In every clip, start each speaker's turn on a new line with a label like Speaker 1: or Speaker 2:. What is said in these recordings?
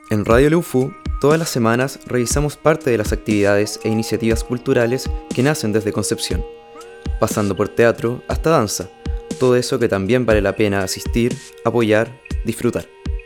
Speaker 1: En Radio Leufu, todas las semanas revisamos parte de las actividades e iniciativas culturales que nacen desde Concepción, pasando por teatro hasta danza, todo eso que también vale la pena asistir, apoyar, disfrutar.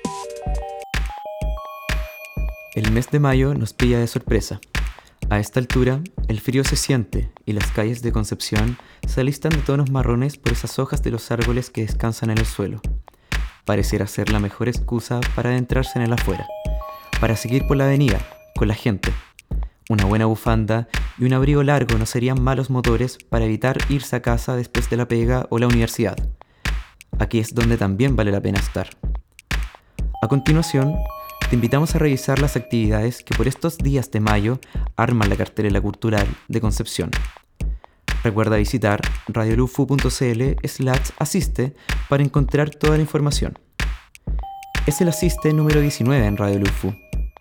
Speaker 1: El mes de mayo nos pilla de sorpresa. A esta altura, el frío se siente y las calles de Concepción se alistan de tonos marrones por esas hojas de los árboles que descansan en el suelo. Pareciera ser la mejor excusa para adentrarse en el afuera, para seguir por la avenida, con la gente. Una buena bufanda y un abrigo largo no serían malos motores para evitar irse a casa después de la pega o la universidad. Aquí es donde también vale la pena estar. A continuación, te invitamos a revisar las actividades que por estos días de mayo arman la cartelera cultural de Concepción. Recuerda visitar radiolufu.cl/asiste para encontrar toda la información. Es el asiste número 19 en Radio Lufu.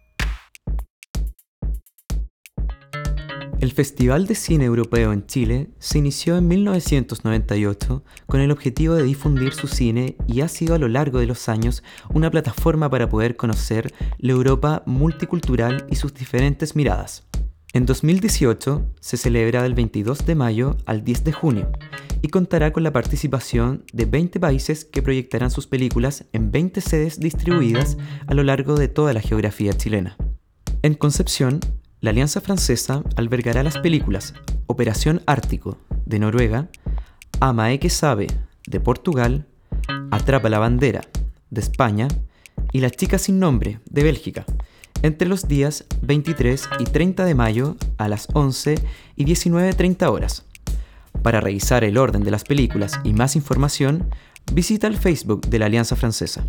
Speaker 1: El Festival de Cine Europeo en Chile se inició en 1998 con el objetivo de difundir su cine y ha sido a lo largo de los años una plataforma para poder conocer la Europa multicultural y sus diferentes miradas. En 2018 se celebra del 22 de mayo al 10 de junio y contará con la participación de 20 países que proyectarán sus películas en 20 sedes distribuidas a lo largo de toda la geografía chilena. En Concepción, la Alianza Francesa albergará las películas Operación Ártico, de Noruega, Amae que sabe, de Portugal, Atrapa la bandera, de España, y La chica sin nombre, de Bélgica, entre los días 23 y 30 de mayo a las 11 y 19:30 horas. Para revisar el orden de las películas y más información, visita el Facebook de la Alianza Francesa.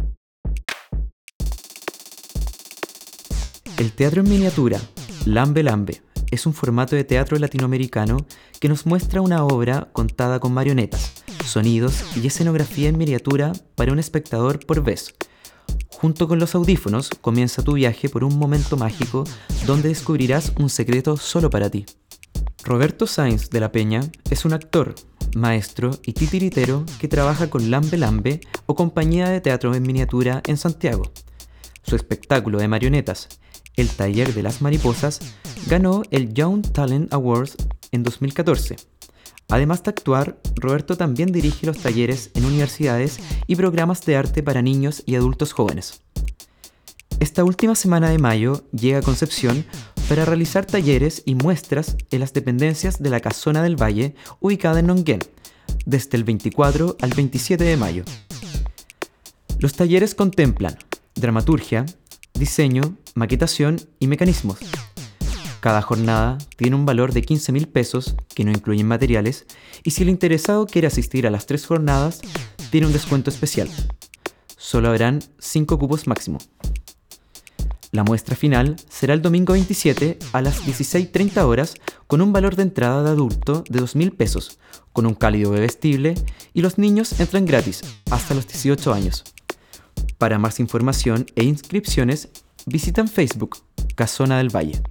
Speaker 1: El teatro en miniatura, Lambe Lambe, es un formato de teatro latinoamericano que nos muestra una obra contada con marionetas, sonidos y escenografía en miniatura para un espectador por vez. Junto con los audífonos comienza tu viaje por un momento mágico donde descubrirás un secreto solo para ti. Roberto Sáenz de la Peña es un actor, maestro y titiritero que trabaja con Lambe Lambe o compañía de teatro en miniatura en Santiago. Su espectáculo de marionetas, El taller de las mariposas, ganó el Young Talent Awards en 2014. Además de actuar, Roberto también dirige los talleres en universidades y programas de arte para niños y adultos jóvenes. Esta última semana de mayo llega a Concepción para realizar talleres y muestras en las dependencias de la Casona del Valle, ubicada en Nonguén, desde el 24 al 27 de mayo. Los talleres contemplan dramaturgia, diseño, maquetación y mecanismos. Cada jornada tiene un valor de 15.000 pesos, que no incluyen materiales, y si el interesado quiere asistir a las 3 jornadas, tiene un descuento especial. Solo habrán 5 cupos máximo. La muestra final será el domingo 27 a las 16:30 horas con un valor de entrada de adulto de 2.000 pesos, con un cálido bebestible, y los niños entran gratis hasta los 18 años. Para más información e inscripciones, visitan Facebook Casona del Valle.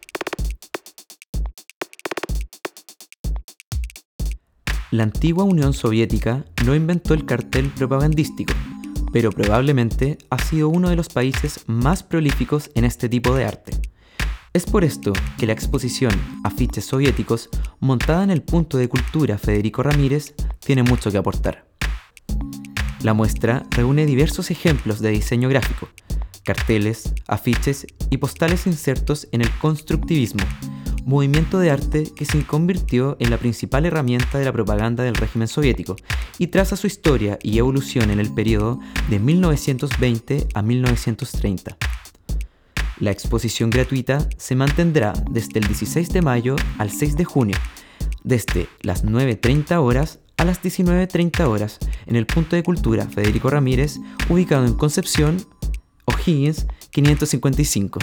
Speaker 1: La antigua Unión Soviética no inventó el cartel propagandístico, pero probablemente ha sido uno de los países más prolíficos en este tipo de arte. Es por esto que la exposición Afiches soviéticos, montada en el Punto de Cultura Federico Ramírez, tiene mucho que aportar. La muestra reúne diversos ejemplos de diseño gráfico, carteles, afiches y postales insertos en el constructivismo, movimiento de arte que se convirtió en la principal herramienta de la propaganda del régimen soviético y traza su historia y evolución en el periodo de 1920 a 1930. La exposición gratuita se mantendrá desde el 16 de mayo al 6 de junio, desde las 9:30 horas a las 19:30 horas en el Punto de Cultura Federico Ramírez, ubicado en Concepción, O'Higgins 555.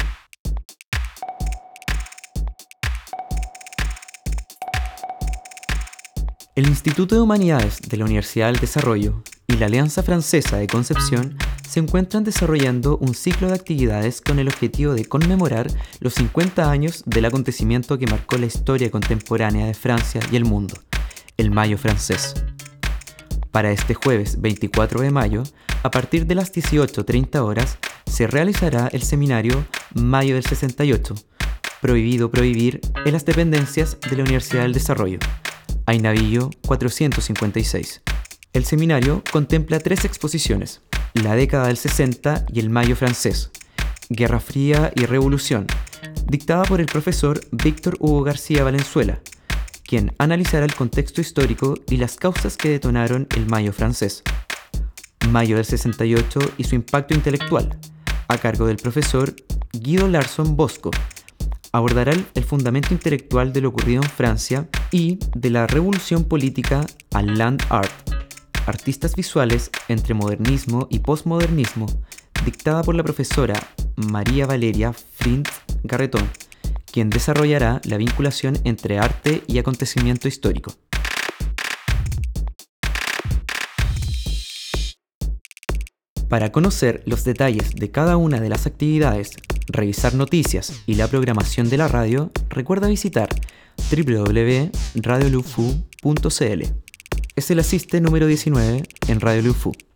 Speaker 1: El Instituto de Humanidades de la Universidad del Desarrollo y la Alianza Francesa de Concepción se encuentran desarrollando un ciclo de actividades con el objetivo de conmemorar los 50 años del acontecimiento que marcó la historia contemporánea de Francia y el mundo, el Mayo francés. Para este jueves 24 de mayo A partir de las 18:30 horas se realizará el seminario Mayo del 68, Prohibido prohibir en las dependencias de la Universidad del Desarrollo, Ainavillo 456. El seminario contempla 3 exposiciones: la década del 60 y el Mayo francés, Guerra Fría y Revolución, dictada por el profesor Víctor Hugo García Valenzuela, quien analizará el contexto histórico y las causas que detonaron el Mayo francés. Mayo del 68 y su impacto intelectual, a cargo del profesor Guido Larson Bosco. Abordará el fundamento intelectual de lo ocurrido en Francia y de la revolución política al land art, artistas visuales entre modernismo y posmodernismo, dictada por la profesora María Valeria Frintz Garretón, quien desarrollará la vinculación entre arte y acontecimiento histórico. Para conocer los detalles de cada una de las actividades, revisar noticias y la programación de la radio, recuerda visitar www.radiolufu.cl. Es el asiste número 19 en Radio Lufu.